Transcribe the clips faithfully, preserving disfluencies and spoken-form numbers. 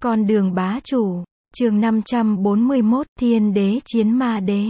Con đường bá chủ, chương năm trăm bốn mươi mốt, Thiên đế chiến ma đế.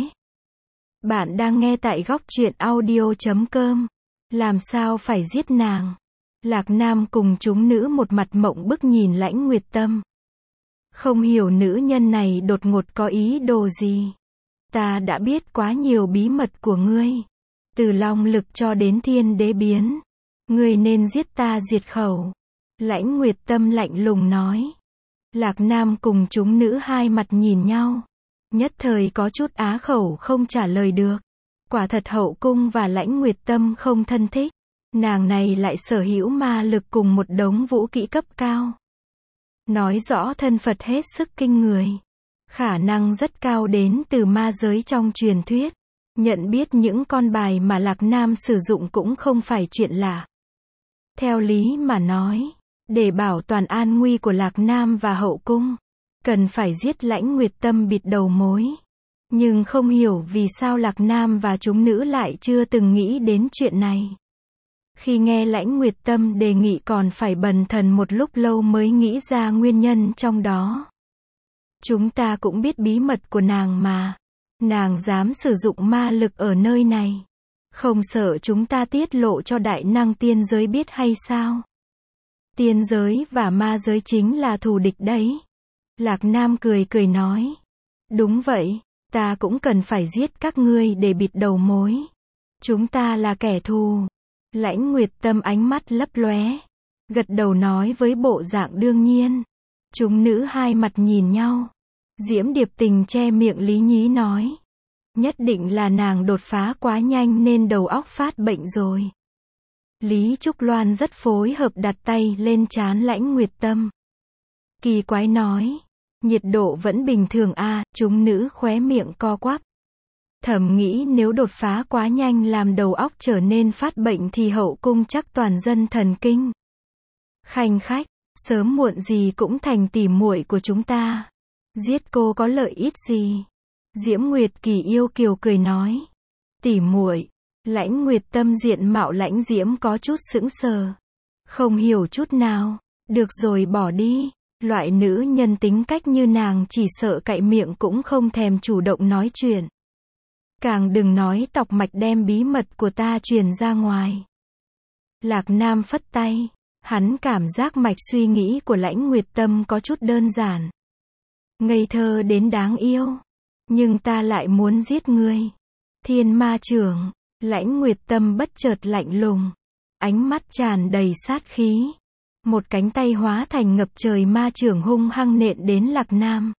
Bạn đang nghe tại góc truyện audio chấm com. Làm sao phải giết nàng? Lạc Nam cùng chúng nữ một mặt mộng bức nhìn Lãnh Nguyệt Tâm. Không hiểu nữ nhân này đột ngột có ý đồ gì. Ta đã biết quá nhiều bí mật của ngươi. Từ long lực cho đến thiên đế biến. Ngươi nên giết ta diệt khẩu. Lãnh Nguyệt Tâm lạnh lùng nói. Lạc Nam cùng chúng nữ hai mặt nhìn nhau. Nhất thời có chút á khẩu không trả lời được. Quả thật hậu cung và Lãnh Nguyệt Tâm không thân thích. Nàng này lại sở hữu ma lực cùng một đống vũ kỹ cấp cao. Nói rõ thân Phật hết sức kinh người. Khả năng rất cao đến từ ma giới trong truyền thuyết. Nhận biết những con bài mà Lạc Nam sử dụng cũng không phải chuyện lạ. Theo lý mà nói, để bảo toàn an nguy của Lạc Nam và hậu cung, cần phải giết Lãnh Nguyệt Tâm bịt đầu mối. Nhưng không hiểu vì sao Lạc Nam và chúng nữ lại chưa từng nghĩ đến chuyện này. Khi nghe Lãnh Nguyệt Tâm đề nghị còn phải bần thần một lúc lâu mới nghĩ ra nguyên nhân trong đó. Chúng ta cũng biết bí mật của nàng mà. Nàng dám sử dụng ma lực ở nơi này. Không sợ chúng ta tiết lộ cho đại năng tiên giới biết hay sao? Tiên giới và ma giới chính là thù địch đấy. Lạc Nam cười cười nói. Đúng vậy, ta cũng cần phải giết các ngươi để bịt đầu mối. Chúng ta là kẻ thù. Lãnh Nguyệt Tâm ánh mắt lấp lóe. Gật đầu nói với bộ dạng đương nhiên. Chúng nữ hai mặt nhìn nhau. Diễm Điệp Tình che miệng lý nhí nói. Nhất định là nàng đột phá quá nhanh nên đầu óc phát bệnh rồi. Lý Trúc Loan rất phối hợp đặt tay lên trán Lãnh Nguyệt Tâm. Kỳ quái nói. Nhiệt độ vẫn bình thường a à, chúng nữ khóe miệng co quắp. Thầm nghĩ nếu đột phá quá nhanh làm đầu óc trở nên phát bệnh thì hậu cung chắc toàn dân thần kinh. Khanh khách, sớm muộn gì cũng thành tỉ muội của chúng ta. Giết cô có lợi ích gì? Diễm Nguyệt Kỳ yêu kiều cười nói. Tỉ muội. Lãnh Nguyệt Tâm diện mạo Lãnh Diễm có chút sững sờ. Không hiểu chút nào. Được rồi bỏ đi. Loại nữ nhân tính cách như nàng chỉ sợ cậy miệng cũng không thèm chủ động nói chuyện. Càng đừng nói tọc mạch đem bí mật của ta truyền ra ngoài. Lạc Nam phất tay. Hắn cảm giác mạch suy nghĩ của Lãnh Nguyệt Tâm có chút đơn giản. Ngây thơ đến đáng yêu. Nhưng ta lại muốn giết ngươi. Thiên ma trưởng. Lãnh Nguyệt Tâm bất chợt lạnh lùng. Ánh mắt tràn đầy sát khí. Một cánh tay hóa thành ngập trời ma trưởng hung hăng nện đến Lạc Nam.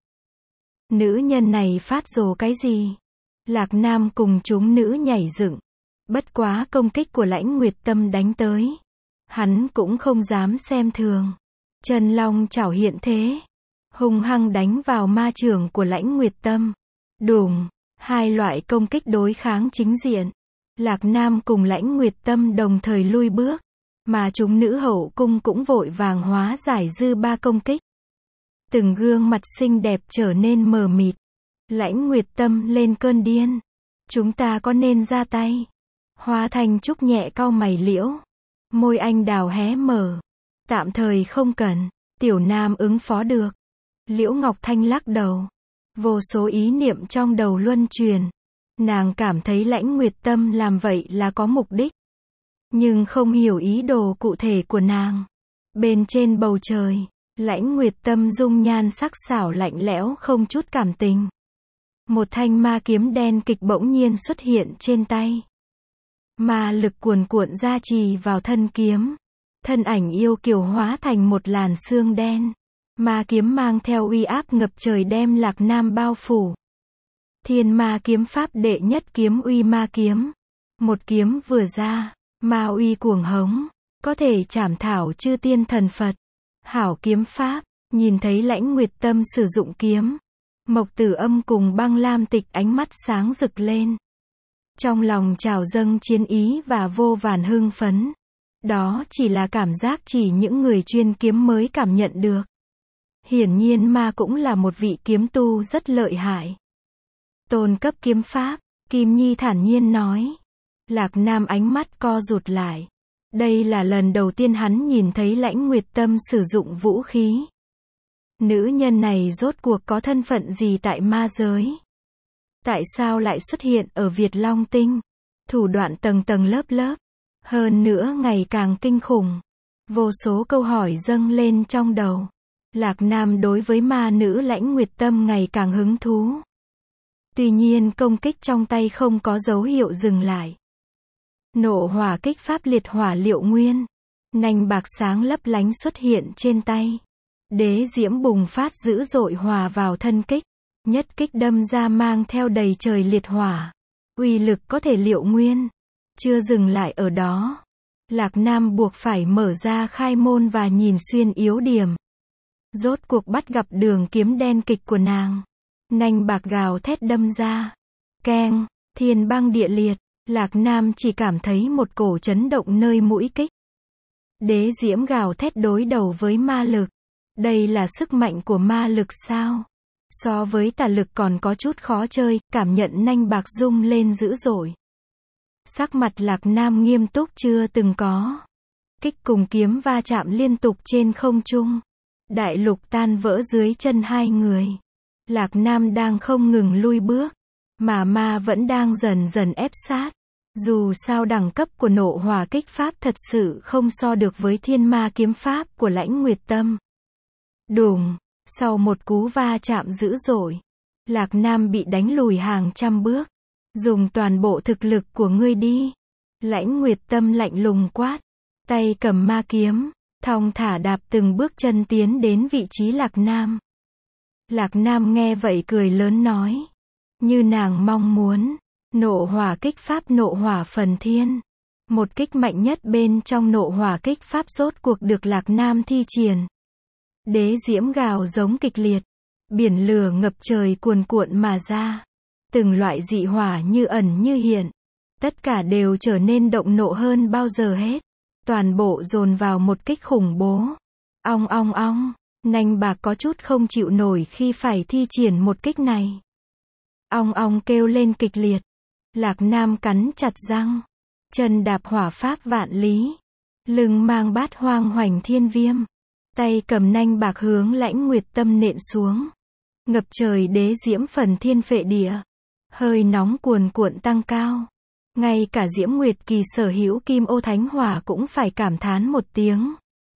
Nữ nhân này phát rồ cái gì? Lạc Nam cùng chúng nữ nhảy dựng. Bất quá công kích của Lãnh Nguyệt Tâm đánh tới. Hắn cũng không dám xem thường. Chân long chảo hiện thế. Hung hăng đánh vào ma trưởng của Lãnh Nguyệt Tâm. Đùng, hai loại công kích đối kháng chính diện. Lạc Nam cùng Lãnh Nguyệt Tâm đồng thời lui bước. Mà chúng nữ hậu cung cũng vội vàng hóa giải dư ba công kích. Từng gương mặt xinh đẹp trở nên mờ mịt. Lãnh Nguyệt Tâm lên cơn điên. Chúng ta có nên ra tay? Hoa Thanh Trúc nhẹ cau mày liễu. Môi anh đào hé mở. Tạm thời không cần. Tiểu Nam ứng phó được. Liễu Ngọc Thanh lắc đầu. Vô số ý niệm trong đầu luân truyền. Nàng cảm thấy Lãnh Nguyệt Tâm làm vậy là có mục đích. Nhưng không hiểu ý đồ cụ thể của nàng. Bên trên bầu trời, Lãnh Nguyệt Tâm dung nhan sắc sảo lạnh lẽo không chút cảm tình. Một thanh ma kiếm đen kịch bỗng nhiên xuất hiện trên tay. Ma lực cuồn cuộn gia trì vào thân kiếm. Thân ảnh yêu kiều hóa thành một làn sương đen. Ma kiếm mang theo uy áp ngập trời đem Lạc Nam bao phủ. Thiên ma kiếm pháp đệ nhất kiếm uy ma kiếm. Một kiếm vừa ra, ma uy cuồng hống, có thể trảm thảo chư tiên thần Phật. Hảo kiếm pháp, nhìn thấy Lãnh Nguyệt Tâm sử dụng kiếm. Mộc Tử Âm cùng Băng Lam Tịch ánh mắt sáng rực lên. Trong lòng trào dâng chiến ý và vô vàn hưng phấn. Đó chỉ là cảm giác chỉ những người chuyên kiếm mới cảm nhận được. Hiển nhiên ma cũng là một vị kiếm tu rất lợi hại. Tôn cấp kiếm pháp, Kim Nhi thản nhiên nói. Lạc Nam ánh mắt co rụt lại. Đây là lần đầu tiên hắn nhìn thấy Lãnh Nguyệt Tâm sử dụng vũ khí. Nữ nhân này rốt cuộc có thân phận gì tại ma giới? Tại sao lại xuất hiện ở Việt Long Tinh? Thủ đoạn tầng tầng lớp lớp. Hơn nữa ngày càng kinh khủng. Vô số câu hỏi dâng lên trong đầu. Lạc Nam đối với ma nữ Lãnh Nguyệt Tâm ngày càng hứng thú. Tuy nhiên công kích trong tay không có dấu hiệu dừng lại. Nộ hỏa kích pháp liệt hỏa liệu nguyên. Nanh bạc sáng lấp lánh xuất hiện trên tay. Đế diễm bùng phát dữ dội hòa vào thân kích. Nhất kích đâm ra mang theo đầy trời liệt hỏa. Uy lực có thể liệu nguyên. Chưa dừng lại ở đó. Lạc Nam buộc phải mở ra khai môn và nhìn xuyên yếu điểm. Rốt cuộc bắt gặp đường kiếm đen kịch của nàng. Nanh bạc gào thét đâm ra. Keng, thiên băng địa liệt. Lạc Nam chỉ cảm thấy một cổ chấn động nơi mũi kích. Đế diễm gào thét đối đầu với ma lực. Đây là sức mạnh của ma lực sao? So với tà lực còn có chút khó chơi, cảm nhận nanh bạc rung lên dữ dội. Sắc mặt Lạc Nam nghiêm túc chưa từng có. Kích cùng kiếm va chạm liên tục trên không trung. Đại lục tan vỡ dưới chân hai người. Lạc Nam đang không ngừng lui bước. Mà ma vẫn đang dần dần ép sát. Dù sao đẳng cấp của nộ hỏa kích pháp thật sự không so được với thiên ma kiếm pháp của Lãnh Nguyệt Tâm. Đùng, sau một cú va chạm dữ dội, Lạc Nam bị đánh lùi hàng trăm bước. Dùng toàn bộ thực lực của ngươi đi. Lãnh Nguyệt Tâm lạnh lùng quát. Tay cầm ma kiếm, thong thả đạp từng bước chân tiến đến vị trí Lạc Nam. Lạc Nam nghe vậy cười lớn nói. Như nàng mong muốn. Nộ hỏa kích pháp nộ hỏa phần thiên. Một kích mạnh nhất bên trong nộ hỏa kích pháp rốt cuộc được Lạc Nam thi triển. Đế diễm gào giống kịch liệt. Biển lửa ngập trời cuồn cuộn mà ra. Từng loại dị hỏa như ẩn như hiện. Tất cả đều trở nên động nộ hơn bao giờ hết. Toàn bộ dồn vào một kích khủng bố. Ong ong ong. Nanh bạc có chút không chịu nổi khi phải thi triển một kích này. Ong ong kêu lên kịch liệt. Lạc Nam cắn chặt răng. Chân đạp hỏa pháp vạn lý. Lưng mang bát hoang hoành thiên viêm. Tay cầm nanh bạc hướng Lãnh Nguyệt Tâm nện xuống. Ngập trời đế diễm phần thiên phệ địa. Hơi nóng cuồn cuộn tăng cao. Ngay cả Diễm Nguyệt Kỳ sở hữu kim ô thánh hỏa cũng phải cảm thán một tiếng.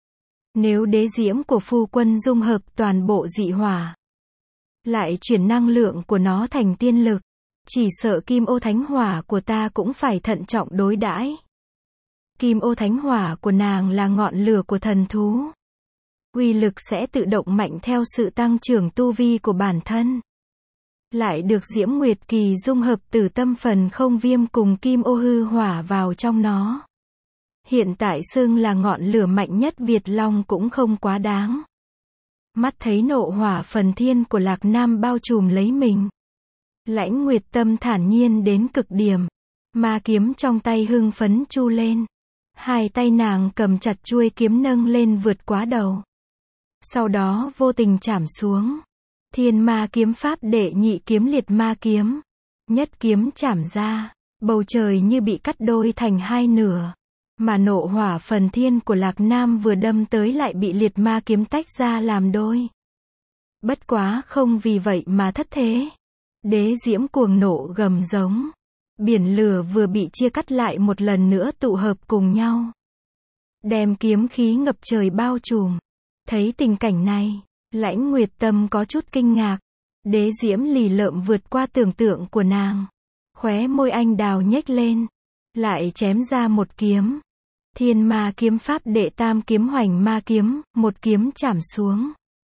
Nếu đế diễm của phu quân dung hợp toàn bộ dị hỏa, lại chuyển năng lượng của nó thành tiên lực, chỉ sợ kim ô thánh hỏa của ta cũng phải thận trọng đối đãi. Kim ô thánh hỏa của nàng là ngọn lửa của thần thú. Uy lực sẽ tự động mạnh theo sự tăng trưởng tu vi của bản thân. Lại được Diễm Nguyệt Kỳ dung hợp từ tâm phần không viêm cùng kim ô hư hỏa vào trong nó. Hiện tại xưng là ngọn lửa mạnh nhất Việt Long cũng không quá đáng. Mắt thấy nộ hỏa phần thiên của Lạc Nam bao trùm lấy mình. Lãnh Nguyệt Tâm thản nhiên đến cực điểm. Ma kiếm trong tay hưng phấn chu lên. Hai tay nàng cầm chặt chuôi kiếm nâng lên vượt quá đầu. Sau đó vô tình chảm xuống. Thiên ma kiếm pháp đệ nhị kiếm liệt ma kiếm. Nhất kiếm chảm ra. Bầu trời như bị cắt đôi thành hai nửa. Mà nộ hỏa phần thiên của Lạc Nam vừa đâm tới lại bị liệt ma kiếm tách ra làm đôi. Bất quá không vì vậy mà thất thế. Đế diễm cuồng nộ gầm giống. Biển lửa vừa bị chia cắt lại một lần nữa tụ hợp cùng nhau. Đem kiếm khí ngập trời bao trùm. Thấy tình cảnh này, Lãnh Nguyệt Tâm có chút kinh ngạc. Đế diễm lì lợm vượt qua tưởng tượng của nàng. Khóe môi anh đào nhếch lên. Lại chém ra một kiếm. Thiên ma kiếm pháp đệ tam kiếm hoành ma kiếm, một kiếm chảm xuống.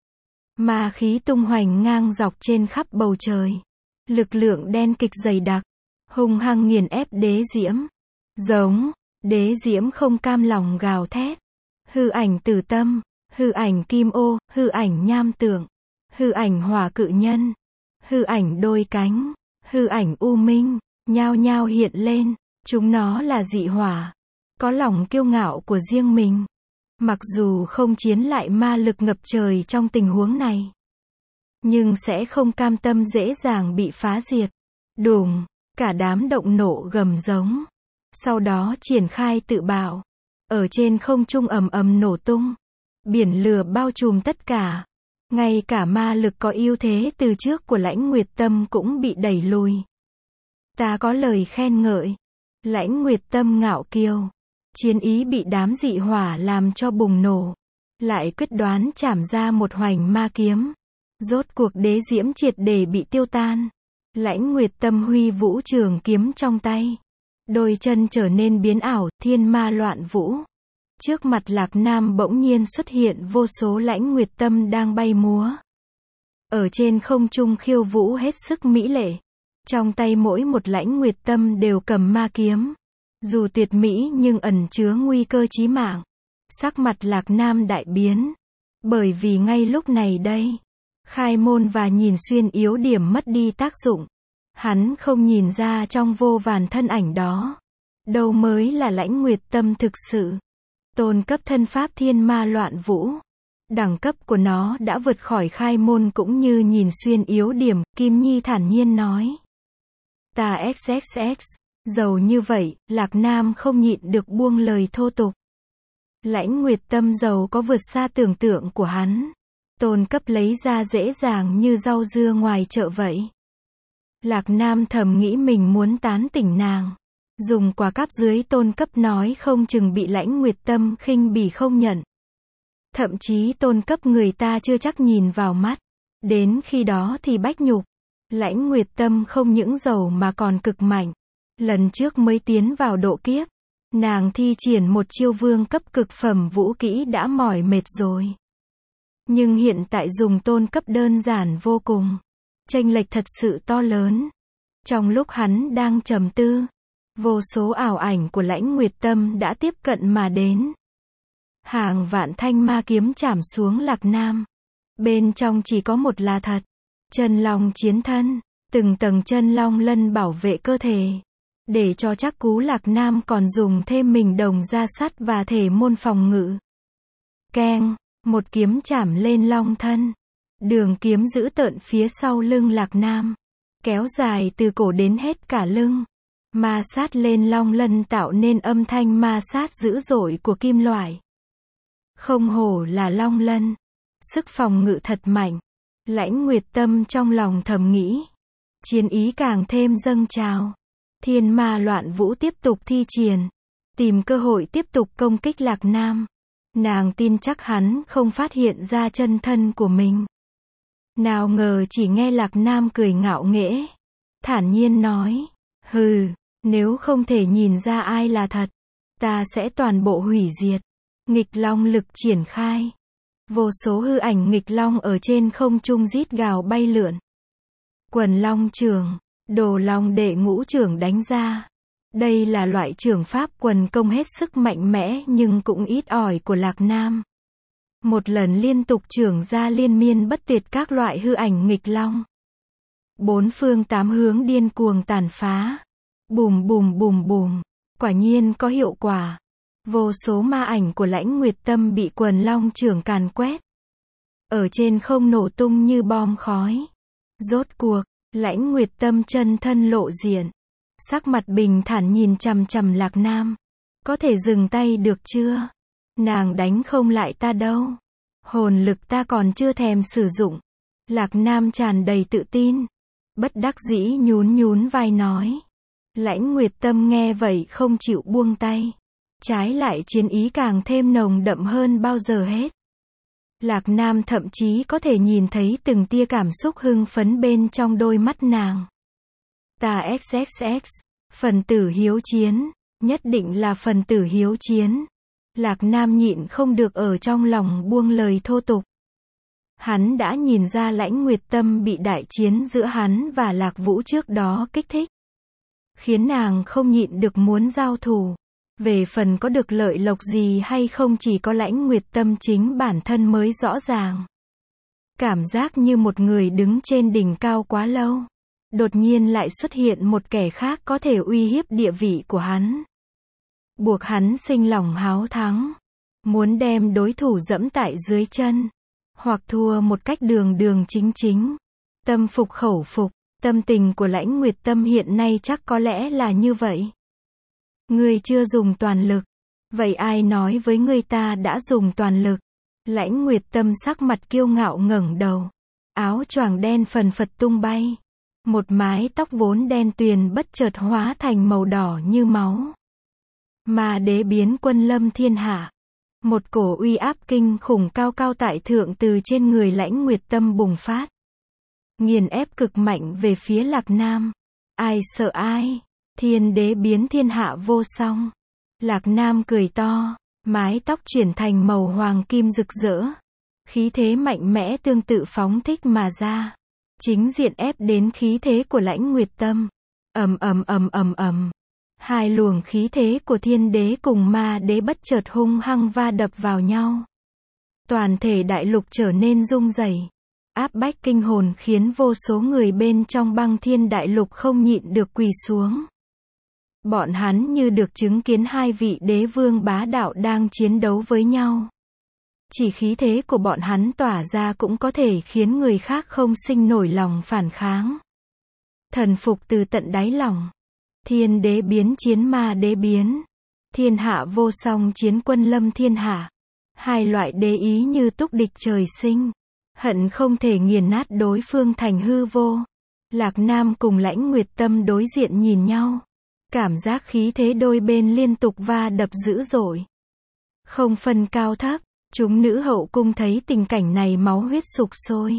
Ma khí tung hoành ngang dọc trên khắp bầu trời. Lực lượng đen kịch dày đặc, hung hăng nghiền ép đế diễm. Giống, đế diễm không cam lòng gào thét. Hư ảnh tử tâm, hư ảnh kim ô, hư ảnh nham tượng, hư ảnh hỏa cự nhân, hư ảnh đôi cánh, hư ảnh u minh, nhao nhao hiện lên. Chúng nó là dị hỏa, có lòng kiêu ngạo của riêng mình. Mặc dù không chiến lại ma lực ngập trời trong tình huống này, nhưng sẽ không cam tâm dễ dàng bị phá diệt. Đùng, cả đám động nộ gầm giống. Sau đó triển khai tự bạo. Ở trên không trung ầm ầm nổ tung. Biển lửa bao trùm tất cả. Ngay cả ma lực có ưu thế từ trước của Lãnh Nguyệt Tâm cũng bị đẩy lùi. Ta có lời khen ngợi. Lãnh Nguyệt Tâm ngạo kiêu. Chiến ý bị đám dị hỏa làm cho bùng nổ. Lại quyết đoán chảm ra một hoành ma kiếm. Rốt cuộc đế diễm triệt để bị tiêu tan. Lãnh Nguyệt Tâm huy vũ trường kiếm trong tay. Đôi chân trở nên biến ảo, thiên ma loạn vũ. Trước mặt Lạc Nam bỗng nhiên xuất hiện vô số Lãnh Nguyệt Tâm đang bay múa. Ở trên không trung khiêu vũ hết sức mỹ lệ. Trong tay mỗi một Lãnh Nguyệt Tâm đều cầm ma kiếm. Dù tuyệt mỹ nhưng ẩn chứa nguy cơ chí mạng. Sắc mặt Lạc Nam đại biến. Bởi vì ngay lúc này đây, khai môn và nhìn xuyên yếu điểm mất đi tác dụng. Hắn không nhìn ra trong vô vàn thân ảnh đó. Đâu mới là Lãnh Nguyệt Tâm thực sự. Tôn cấp thân pháp thiên ma loạn vũ. Đẳng cấp của nó đã vượt khỏi khai môn cũng như nhìn xuyên yếu điểm, Kim Nhi thản nhiên nói. Ta xx xx, giàu như vậy, Lạc Nam không nhịn được buông lời thô tục. Lãnh Nguyệt Tâm giàu có vượt xa tưởng tượng của hắn. Tôn cấp lấy ra dễ dàng như rau dưa ngoài chợ vậy. Lạc Nam thầm nghĩ mình muốn tán tỉnh nàng. Dùng quả cáp dưới tôn cấp nói không chừng bị Lãnh Nguyệt Tâm khinh bỉ không nhận. Thậm chí tôn cấp người ta chưa chắc nhìn vào mắt. Đến khi đó thì bách nhục. Lãnh Nguyệt Tâm không những giàu mà còn cực mạnh. Lần trước mới tiến vào độ kiếp. Nàng thi triển một chiêu vương cấp cực phẩm vũ kỹ đã mỏi mệt rồi. Nhưng hiện tại dùng tôn cấp đơn giản vô cùng. Chênh lệch thật sự to lớn. Trong lúc hắn đang trầm tư, vô số ảo ảnh của Lãnh Nguyệt Tâm đã tiếp cận mà đến. Hàng vạn thanh ma kiếm chảm xuống Lạc Nam. Bên trong chỉ có một là thật. Chân long chiến thân. Từng tầng chân long lân bảo vệ cơ thể. Để cho chắc cú Lạc Nam còn dùng thêm mình đồng gia sắt và thể môn phòng ngự. Keng. Một kiếm chảm lên long thân. Đường kiếm giữ tợn phía sau lưng Lạc Nam. Kéo dài từ cổ đến hết cả lưng. Ma sát lên long lân tạo nên âm thanh ma sát dữ dội của kim loại. Không hổ là long lân. Sức phòng ngự thật mạnh. Lãnh Nguyệt Tâm trong lòng thầm nghĩ. Chiến ý càng thêm dâng trào. Thiên ma loạn vũ tiếp tục thi triển. Tìm cơ hội tiếp tục công kích Lạc Nam. Nàng tin chắc hắn không phát hiện ra chân thân của mình. Nào ngờ chỉ nghe Lạc Nam cười ngạo nghễ. Thản nhiên nói. Hừ, nếu không thể nhìn ra ai là thật, ta sẽ toàn bộ hủy diệt. Nghịch long lực triển khai. Vô số hư ảnh nghịch long ở trên không trung rít gào bay lượn. Quần long trường. Đồ long đệ ngũ trưởng đánh ra. Đây là loại trưởng pháp quần công hết sức mạnh mẽ nhưng cũng ít ỏi của Lạc Nam. Một lần liên tục trưởng ra liên miên bất tuyệt các loại hư ảnh nghịch long. Bốn phương tám hướng điên cuồng tàn phá. Bùm bùm bùm bùm. Quả nhiên có hiệu quả. Vô số ma ảnh của Lãnh Nguyệt Tâm bị quần long trưởng càn quét. Ở trên không nổ tung như bom khói. Rốt cuộc, Lãnh Nguyệt Tâm chân thân lộ diện. Sắc mặt bình thản nhìn chằm chằm Lạc Nam. Có thể dừng tay được chưa? Nàng đánh không lại ta đâu. Hồn lực ta còn chưa thèm sử dụng. Lạc Nam tràn đầy tự tin. Bất đắc dĩ nhún nhún vai nói. Lãnh Nguyệt Tâm nghe vậy không chịu buông tay. Trái lại chiến ý càng thêm nồng đậm hơn bao giờ hết. Lạc Nam thậm chí có thể nhìn thấy từng tia cảm xúc hưng phấn bên trong đôi mắt nàng. Ta xx xx, phần tử hiếu chiến, nhất định là phần tử hiếu chiến. Lạc Nam nhịn không được ở trong lòng buông lời thô tục. Hắn đã nhìn ra Lãnh Nguyệt Tâm bị đại chiến giữa hắn và Lạc Vũ trước đó kích thích. Khiến nàng không nhịn được muốn giao thủ. Về phần có được lợi lộc gì hay không chỉ có Lãnh Nguyệt Tâm chính bản thân mới rõ ràng. Cảm giác như một người đứng trên đỉnh cao quá lâu. Đột nhiên lại xuất hiện một kẻ khác có thể uy hiếp địa vị của hắn. Buộc hắn sinh lòng háo thắng. Muốn đem đối thủ dẫm tại dưới chân. Hoặc thua một cách đường đường chính chính. Tâm phục khẩu phục. Tâm tình của Lãnh Nguyệt Tâm hiện nay chắc có lẽ là như vậy. Ngươi chưa dùng toàn lực. Vậy ai nói với ngươi ta đã dùng toàn lực? Lãnh Nguyệt Tâm sắc mặt kiêu ngạo ngẩng đầu. Áo choàng đen phần phật tung bay. Một mái tóc vốn đen tuyền bất chợt hóa thành màu đỏ như máu. Ma đế biến quân lâm thiên hạ. Một cổ uy áp kinh khủng cao cao tại thượng từ trên người Lãnh Nguyệt Tâm bùng phát. Nghiền ép cực mạnh về phía Lạc Nam. Ai sợ ai? Thiên đế biến thiên hạ vô song. Lạc Nam cười to, mái tóc chuyển thành màu hoàng kim rực rỡ. Khí thế mạnh mẽ tương tự phóng thích mà ra. Chính diện ép đến khí thế của Lãnh Nguyệt Tâm. Ầm ầm ầm ầm ầm. Hai luồng khí thế của thiên đế cùng ma đế bất chợt hung hăng va đập vào nhau. Toàn thể đại lục trở nên rung rẩy. Áp bách kinh hồn khiến vô số người bên trong băng thiên đại lục không nhịn được quỳ xuống. Bọn hắn như được chứng kiến hai vị đế vương bá đạo đang chiến đấu với nhau. Chỉ khí thế của bọn hắn tỏa ra cũng có thể khiến người khác không sinh nổi lòng phản kháng. Thần phục từ tận đáy lòng. Thiên đế biến chiến ma đế biến. Thiên hạ vô song chiến quân lâm thiên hạ. Hai loại đế ý như túc địch trời sinh. Hận không thể nghiền nát đối phương thành hư vô. Lạc Nam cùng Lãnh Nguyệt Tâm đối diện nhìn nhau. Cảm giác khí thế đôi bên liên tục va đập dữ dội. Không phân cao thấp, chúng nữ hậu cung thấy tình cảnh này máu huyết sục sôi.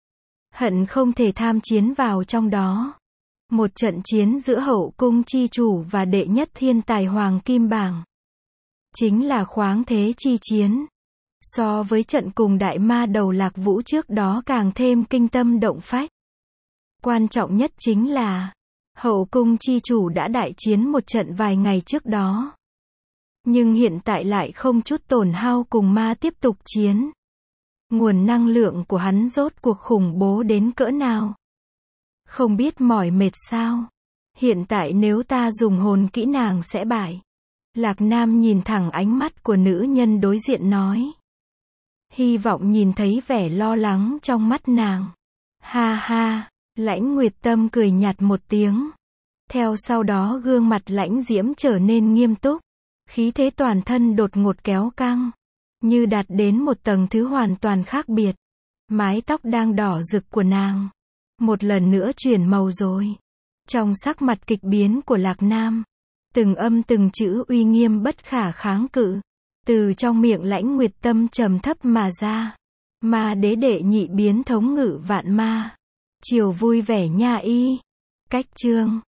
Hận không thể tham chiến vào trong đó. Một trận chiến giữa hậu cung chi chủ và đệ nhất thiên tài hoàng kim bảng. Chính là khoáng thế chi chiến. So với trận cùng đại ma đầu Lạc Vũ trước đó càng thêm kinh tâm động phách. Quan trọng nhất chính là hậu cung chi chủ đã đại chiến một trận vài ngày trước đó. Nhưng hiện tại lại không chút tổn hao cùng ma tiếp tục chiến. Nguồn năng lượng của hắn rốt cuộc khủng bố đến cỡ nào? Không biết mỏi mệt sao? Hiện tại nếu ta dùng hồn kỹ nàng sẽ bại. Lạc Nam nhìn thẳng ánh mắt của nữ nhân đối diện nói. Hy vọng nhìn thấy vẻ lo lắng trong mắt nàng. Ha ha, Lãnh Nguyệt Tâm cười nhạt một tiếng. Theo sau đó gương mặt lãnh diễm trở nên nghiêm túc. Khí thế toàn thân đột ngột kéo căng. Như đạt đến một tầng thứ hoàn toàn khác biệt. Mái tóc đang đỏ rực của nàng. Một lần nữa chuyển màu rồi. Trong sắc mặt kịch biến của Lạc Nam. Từng âm từng chữ uy nghiêm bất khả kháng cự. Từ trong miệng Lãnh Nguyệt Tâm trầm thấp mà ra. Ma đế đệ nhị biến thống ngự vạn ma. Chiều vui vẻ nha y. Cách chương